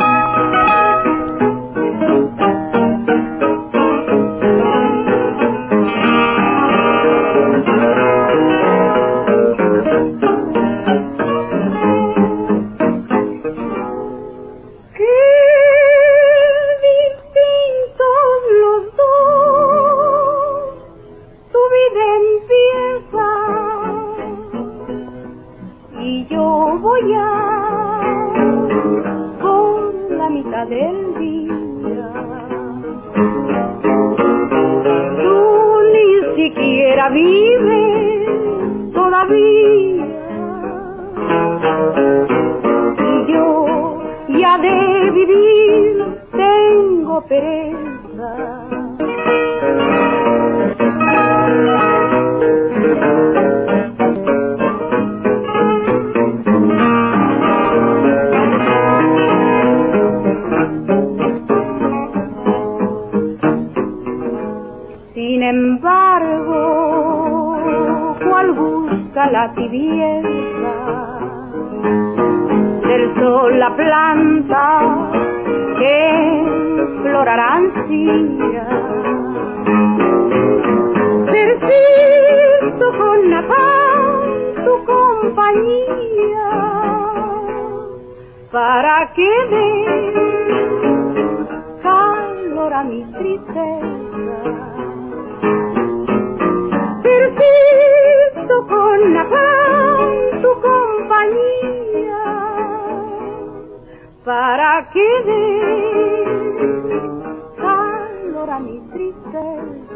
Del día, tú ni siquiera vives todavía, y yo ya de vivir tengo pereza. Sin embargo, cual busca la tibieza del sol la planta que florará ansía, persisto con afán tu compañía para que dé calor a mi tristeza. Persisto con afán tu compañía para que dé calor a mi tristeza.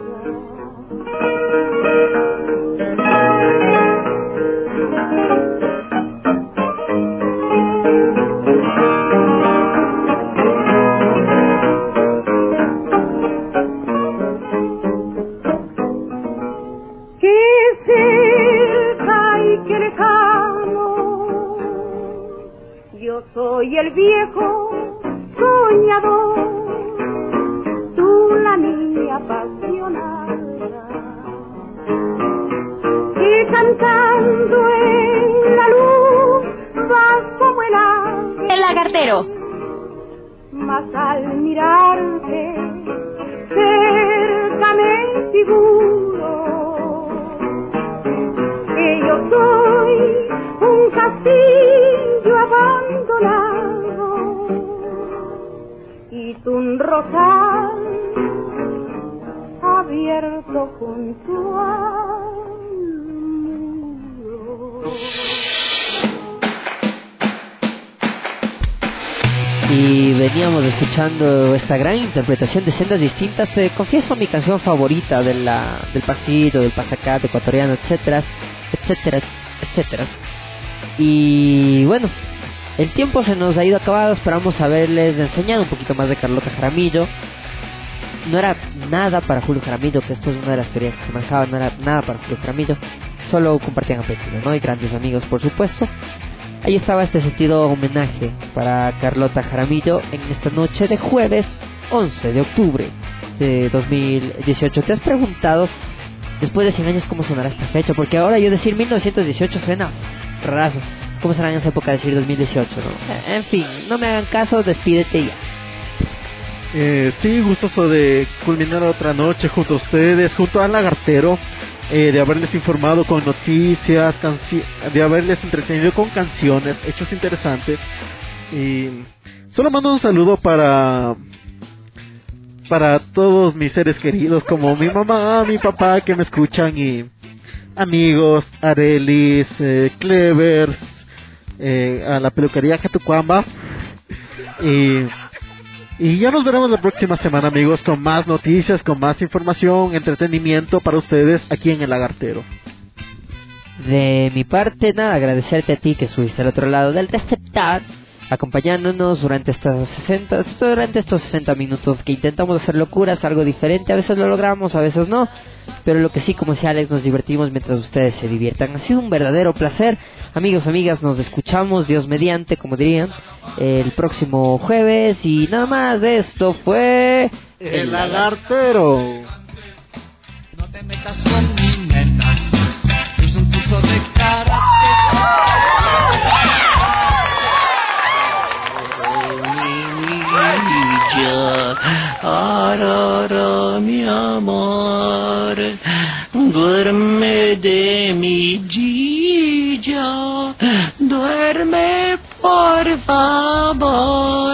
Soy el viejo soñador, tú la niña apasionada, que cantando en la luz vas como el ave. El Lagartero. Mas al mirarte cerca me figuro que yo soy un castillo abandonado y tú un rosal abierto junto al muro. Y veníamos escuchando esta gran interpretación de Sendas Distintas. Te confieso mi canción favorita de la, del pasito, del pasacato ecuatoriano, etcétera, etcétera, etcétera. Y bueno, el tiempo se nos ha ido acabado. Esperamos haberles enseñado un poquito más de Carlota Jaramillo. No era nada para Julio Jaramillo, que esto es una de las teorías que se manejaban. No era nada para Julio Jaramillo, solo compartían apellido, ¿no? Y grandes amigos, por supuesto. Ahí estaba este sentido homenaje para Carlota Jaramillo en esta noche de jueves once de octubre de dos mil dieciocho. ¿Te has preguntado, después de cien años, cómo sonará esta fecha? Porque ahora yo decir mil novecientos dieciocho suena rarazo. ¿Cómo será en esa época decir dos mil dieciocho, no? En fin, no me hagan caso, despídete ya. Eh, sí, gustoso de culminar otra noche junto a ustedes, junto al Lagartero, eh, de haberles informado con noticias, canci- de haberles entretenido con canciones, hechos interesantes. Y solo mando un saludo para para todos mis seres queridos, como mi mamá, mi papá, que me escuchan, y amigos, Arelis, eh, Clevers, eh, a la peluquería Jatucuamba. Y, y ya nos veremos la próxima semana, amigos, con más noticias, con más información, entretenimiento para ustedes aquí en El Lagartero. De mi parte, nada, agradecerte a ti que estuviste al otro lado del receptor, acompañándonos durante estas sesenta, durante estos sesenta minutos que intentamos hacer locuras, algo diferente. A veces lo logramos, a veces no, pero lo que sí, como decía Alex, nos divertimos mientras ustedes se diviertan. Ha sido un verdadero placer, amigos, amigas. Nos escuchamos, Dios mediante, como dirían, el próximo jueves. Y nada más, esto fue El Lagartero. No te metas con mi nena, es un curso de karate. Arara, mi amor, duerme de mi Gilla, duerme por favor.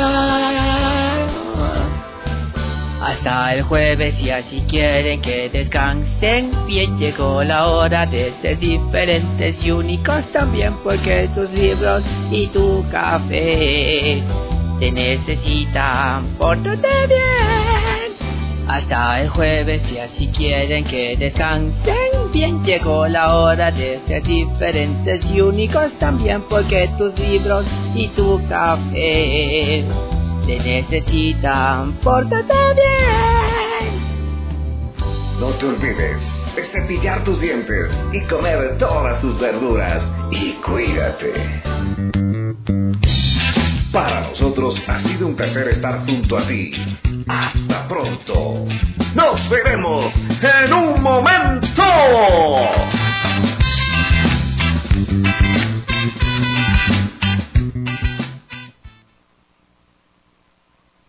Hasta el jueves, y así quieren que descansen bien, llegó la hora de ser diferentes y únicos también, porque tus libros y tu café te necesitan, pórtate bien. Hasta el jueves, y así quieren que descansen bien, llegó la hora de ser diferentes y únicos también, porque tus libros y tu café te necesitan, pórtate bien. No te olvides de cepillar tus dientes y comer todas tus verduras, y cuídate. Para nosotros ha sido un placer estar junto a ti. Hasta pronto. Nos veremos en un momento.